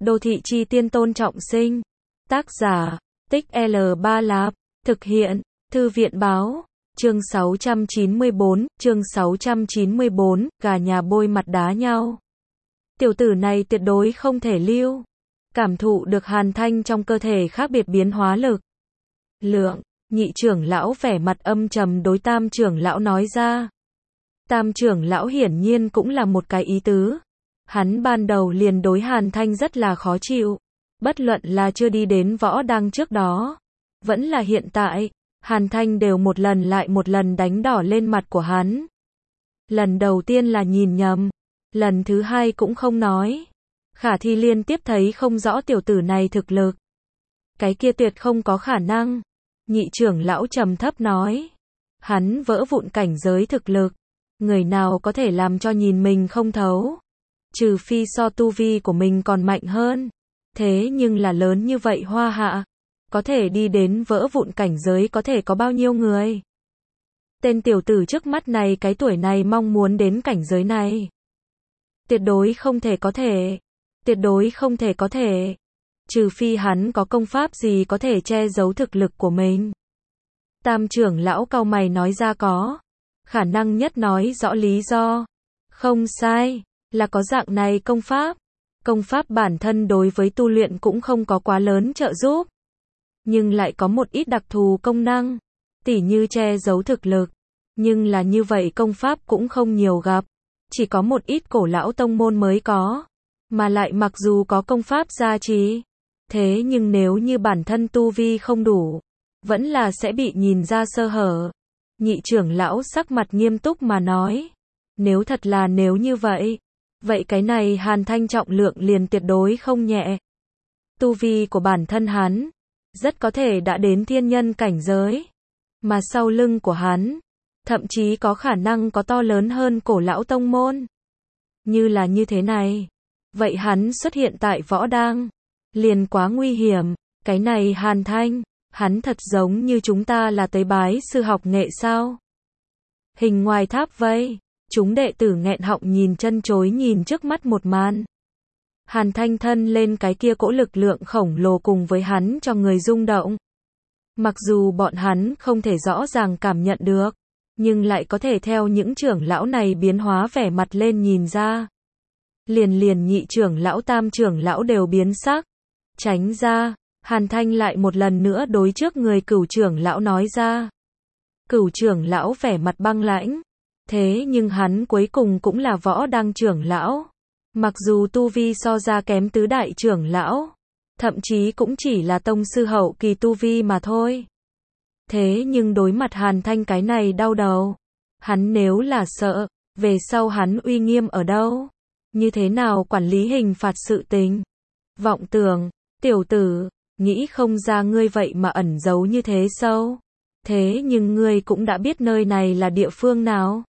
Đô thị chi tiên Tôn Trọng Sinh. Tác giả, Tích L Ba Lạp. Thực hiện, Thư viện Báo. Chương 694, gà nhà bôi mặt đá nhau. Tiểu tử này tuyệt đối không thể lưu. Cảm thụ được Hàn Thanh trong cơ thể khác biệt biến hóa lực. Lượng, nhị trưởng lão vẻ mặt âm trầm đối tam trưởng lão nói ra. Tam trưởng lão hiển nhiên cũng là một cái ý tứ. Hắn ban đầu liền đối Hàn Thanh rất là khó chịu. Bất luận là chưa đi đến võ đăng trước đó, vẫn là hiện tại, Hàn Thanh đều một lần lại một lần đánh đỏ lên mặt của hắn. Lần đầu tiên là nhìn nhầm, lần thứ hai cũng không nói. Khả Thi liên tiếp thấy không rõ tiểu tử này thực lực. Cái kia tuyệt không có khả năng. Nhị trưởng lão trầm thấp nói. Hắn vỡ vụn cảnh giới thực lực. Người nào có thể làm cho nhìn mình không thấu. Trừ phi so tu vi của mình còn mạnh hơn. Thế nhưng là lớn như vậy Hoa Hạ. Có thể đi đến vỡ vụn cảnh giới có thể có bao nhiêu người. Tên tiểu tử trước mắt này cái tuổi này mong muốn đến cảnh giới này. Tuyệt đối không thể có thể. Tuyệt đối không thể có thể. Trừ phi hắn có công pháp gì có thể che giấu thực lực của mình. Tam trưởng lão cau mày nói ra có. Khả năng nhất nói rõ lý do. Không sai, là có dạng này công pháp. Công pháp bản thân đối với tu luyện cũng không có quá lớn trợ giúp. Nhưng lại có một ít đặc thù công năng. Tỉ như che giấu thực lực. Nhưng là như vậy công pháp cũng không nhiều gặp. Chỉ có một ít cổ lão tông môn mới có. Mà lại mặc dù có công pháp gia trì. Thế nhưng nếu như bản thân tu vi không đủ. Vẫn là sẽ bị nhìn ra sơ hở. Nhị trưởng lão sắc mặt nghiêm túc mà nói. Nếu thật là nếu như vậy. Vậy cái này Hàn Thanh trọng lượng liền tuyệt đối không nhẹ. Tu vi của bản thân hắn. Rất có thể đã đến thiên nhân cảnh giới. Mà sau lưng của hắn. Thậm chí có khả năng có to lớn hơn cổ lão tông môn. Như là như thế này. Vậy hắn xuất hiện tại võ đăng. Liền quá nguy hiểm. Cái này Hàn Thanh. Hắn thật giống như chúng ta là tới bái sư học nghệ sao. Hình ngoài tháp vây. Chúng đệ tử nghẹn họng nhìn chân chối nhìn trước mắt một màn. Hàn Thanh thân lên cái kia cỗ lực lượng khổng lồ cùng với hắn cho người rung động. Mặc dù bọn hắn không thể rõ ràng cảm nhận được, nhưng lại có thể theo những trưởng lão này biến hóa vẻ mặt lên nhìn ra. Liền nhị trưởng lão tam trưởng lão đều biến sắc. Tránh ra, Hàn Thanh lại một lần nữa đối trước người cửu trưởng lão nói ra. Cửu trưởng lão vẻ mặt băng lãnh. Thế nhưng hắn cuối cùng cũng là võ đăng trưởng lão. Mặc dù tu vi so ra kém tứ đại trưởng lão. Thậm chí cũng chỉ là tông sư hậu kỳ tu vi mà thôi. Thế nhưng đối mặt Hàn Thanh cái này đau đầu. Hắn nếu là sợ, về sau hắn uy nghiêm ở đâu? Như thế nào quản lý hình phạt sự tình? Vọng tưởng, tiểu tử, nghĩ không ra ngươi vậy mà ẩn giấu như thế sâu. Thế nhưng ngươi cũng đã biết nơi này là địa phương nào?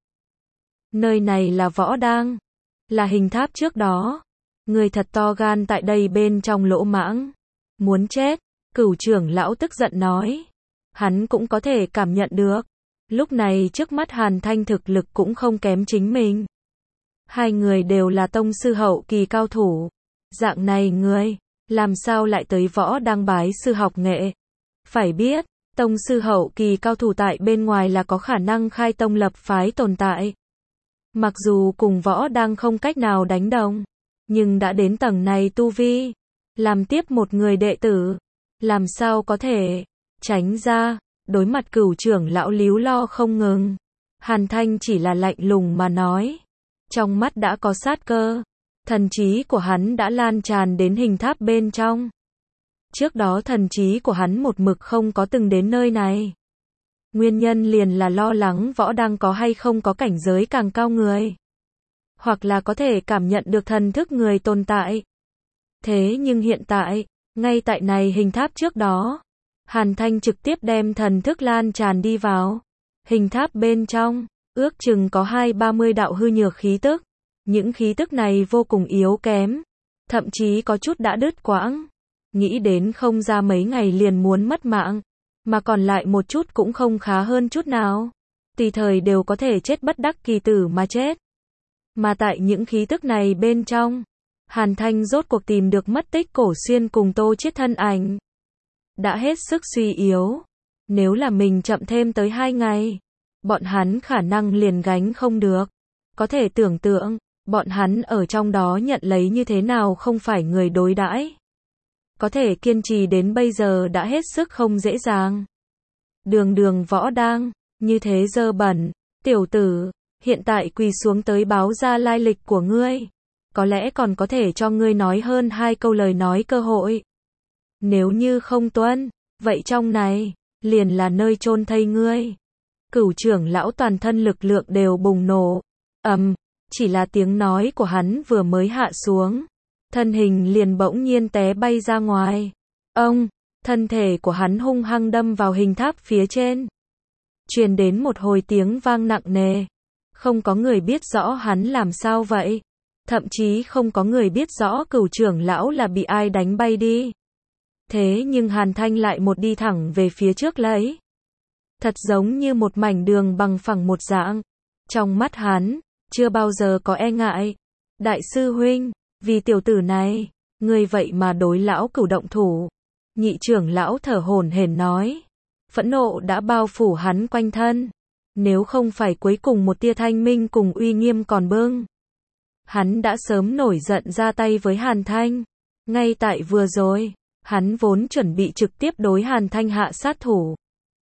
Nơi này là võ đăng. Là hình tháp trước đó. Ngươi thật to gan tại đây bên trong lỗ mãng. Muốn chết, cửu trưởng lão tức giận nói. Hắn cũng có thể cảm nhận được. Lúc này trước mắt Hàn Thanh thực lực cũng không kém chính mình. Hai người đều là tông sư hậu kỳ cao thủ. Dạng này ngươi, làm sao lại tới võ đăng bái sư học nghệ? Phải biết, tông sư hậu kỳ cao thủ tại bên ngoài là có khả năng khai tông lập phái tồn tại. Mặc dù cùng võ đăng không cách nào đánh đồng, nhưng đã đến tầng này tu vi, làm tiếp một người đệ tử, làm sao có thể tránh ra, đối mặt cửu trưởng lão líu lo không ngừng. Hàn Thanh chỉ là lạnh lùng mà nói, trong mắt đã có sát cơ, thần trí của hắn đã lan tràn đến hình tháp bên trong. Trước đó thần trí của hắn một mực không có từng đến nơi này. Nguyên nhân liền là lo lắng võ đăng có hay không có cảnh giới càng cao người. Hoặc là có thể cảm nhận được thần thức người tồn tại. Thế nhưng hiện tại, ngay tại này hình tháp trước đó, Hàn Thanh trực tiếp đem thần thức lan tràn đi vào. Hình tháp bên trong, ước chừng có 20-30 đạo hư nhược khí tức. Những khí tức này vô cùng yếu kém. Thậm chí có chút đã đứt quãng. Nghĩ đến không ra mấy ngày liền muốn mất mạng. Mà còn lại một chút cũng không khá hơn chút nào. Tùy thời đều có thể chết bất đắc kỳ tử mà chết. Mà tại những khí tức này bên trong, Hàn Thanh rốt cuộc tìm được mất tích Cổ Xuyên cùng Tô Chiết thân ảnh. Đã hết sức suy yếu. Nếu là mình chậm thêm tới 2 ngày, bọn hắn khả năng liền gánh không được. Có thể tưởng tượng, bọn hắn ở trong đó nhận lấy như thế nào không phải người đối đãi. Có thể kiên trì đến bây giờ đã hết sức không dễ dàng. Đường Võ đang, như thế dơ bẩn, tiểu tử, hiện tại quỳ xuống tới báo ra lai lịch của ngươi. Có lẽ còn có thể cho ngươi nói hơn 2 câu lời nói cơ hội. Nếu như không tuân, vậy trong này, liền là nơi chôn thây ngươi. Cửu trưởng lão toàn thân lực lượng đều bùng nổ. Chỉ là tiếng nói của hắn vừa mới hạ xuống. Thân hình liền bỗng nhiên té bay ra ngoài. Thân thể của hắn hung hăng đâm vào hình tháp phía trên. Truyền đến một hồi tiếng vang nặng nề. Không có người biết rõ hắn làm sao vậy. Thậm chí không có người biết rõ cửu trưởng lão là bị ai đánh bay đi. Thế nhưng Hàn Thanh lại một đi thẳng về phía trước lấy. Thật giống như một mảnh đường bằng phẳng một dạng. Trong mắt hắn, chưa bao giờ có e ngại. Đại sư huynh, vì tiểu tử này, ngươi vậy mà đối lão cửu động thủ. Nhị trưởng lão thở hổn hển nói. Phẫn nộ đã bao phủ hắn quanh thân. Nếu không phải cuối cùng một tia thanh minh cùng uy nghiêm còn bưng, hắn đã sớm nổi giận ra tay với Hàn Thanh. Ngay tại vừa rồi, hắn vốn chuẩn bị trực tiếp đối Hàn Thanh hạ sát thủ.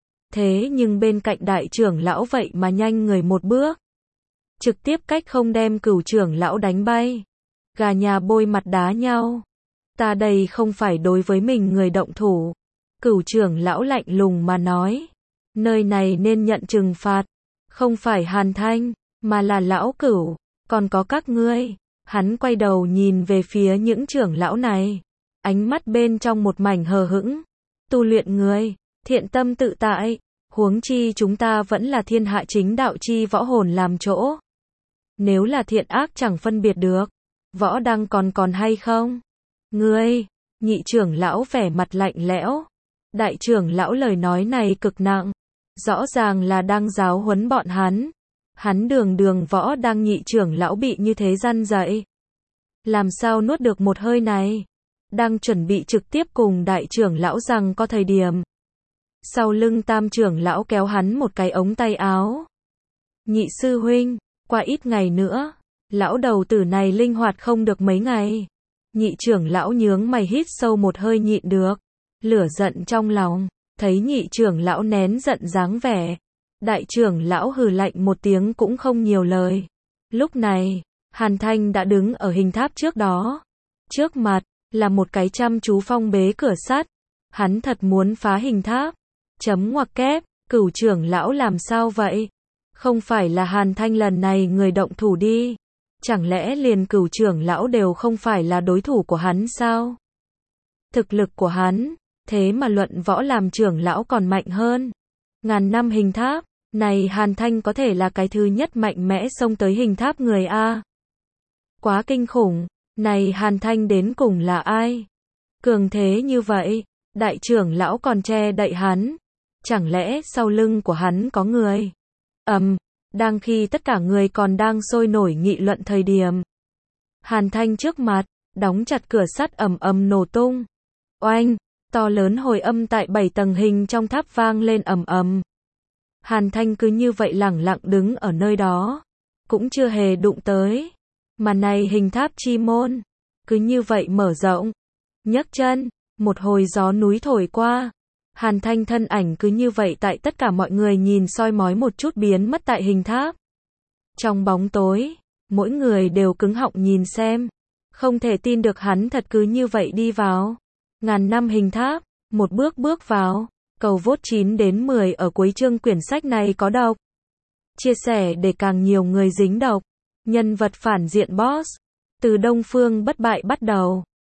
Thế nhưng bên cạnh đại trưởng lão vậy mà nhanh người một bước. Trực tiếp cách không đem cửu trưởng lão đánh bay. Gà nhà bôi mặt đá nhau. Ta đây không phải đối với mình người động thủ. Cửu trưởng lão lạnh lùng mà nói. Nơi này nên nhận trừng phạt. Không phải Hàn Thanh, mà là lão cửu. Còn có các ngươi. Hắn quay đầu nhìn về phía những trưởng lão này. Ánh mắt bên trong một mảnh hờ hững. Tu luyện người, thiện tâm tự tại. Huống chi chúng ta vẫn là thiên hạ chính đạo chi võ hồn làm chỗ. Nếu là thiện ác chẳng phân biệt được. Võ đăng còn hay không? Ngươi, nhị trưởng lão vẻ mặt lạnh lẽo. Đại trưởng lão lời nói này cực nặng. Rõ ràng là đang giáo huấn bọn hắn. Hắn đường Võ đang nhị trưởng lão bị như thế răn dạy. Làm sao nuốt được một hơi này? Đang chuẩn bị trực tiếp cùng đại trưởng lão rằng có thời điểm. Sau lưng tam trưởng lão kéo hắn một cái ống tay áo. Nhị sư huynh, qua ít ngày nữa, lão đầu tử này linh hoạt không được mấy ngày. Nhị trưởng lão nhướng mày hít sâu một hơi nhịn được. Lửa giận trong lòng, thấy nhị trưởng lão nén giận dáng vẻ. Đại trưởng lão hừ lạnh một tiếng cũng không nhiều lời. Lúc này, Hàn Thanh đã đứng ở hình tháp trước đó. Trước mặt, là một cái chăm chú phong bế cửa sắt. Hắn thật muốn phá hình tháp. Chấm ngoặc kép, cửu trưởng lão làm sao vậy? Không phải là Hàn Thanh lần này người động thủ đi. Chẳng lẽ liền cửu trưởng lão đều không phải là đối thủ của hắn sao? Thực lực của hắn, thế mà luận võ làm trưởng lão còn mạnh hơn. Ngàn năm hình tháp, này Hàn Thanh có thể là cái thứ nhất mạnh mẽ xông tới hình tháp người A. Quá kinh khủng, này Hàn Thanh đến cùng là ai? Cường thế như vậy, đại trưởng lão còn che đậy hắn. Chẳng lẽ sau lưng của hắn có người? Đang khi tất cả người còn đang sôi nổi nghị luận thời điểm. Hàn Thanh trước mặt, đóng chặt cửa sắt ầm nổ tung. Oanh, to lớn hồi âm tại 7 tầng hình trong tháp vang lên ầm. Hàn Thanh cứ như vậy lẳng lặng đứng ở nơi đó. Cũng chưa hề đụng tới. Mà này hình tháp chi môn. Cứ như vậy mở rộng. Nhấc chân, một hồi gió núi thổi qua. Hàn Thanh thân ảnh cứ như vậy tại tất cả mọi người nhìn soi mói một chút biến mất tại hình tháp. Trong bóng tối, mỗi người đều cứng họng nhìn xem. Không thể tin được hắn thật cứ như vậy đi vào. Ngàn năm hình tháp, một bước vào. Cầu vote 9 đến 10 ở cuối chương quyển sách này có độc. Chia sẻ để càng nhiều người dính độc. Nhân vật phản diện boss. Từ Đông Phương bất bại bắt đầu.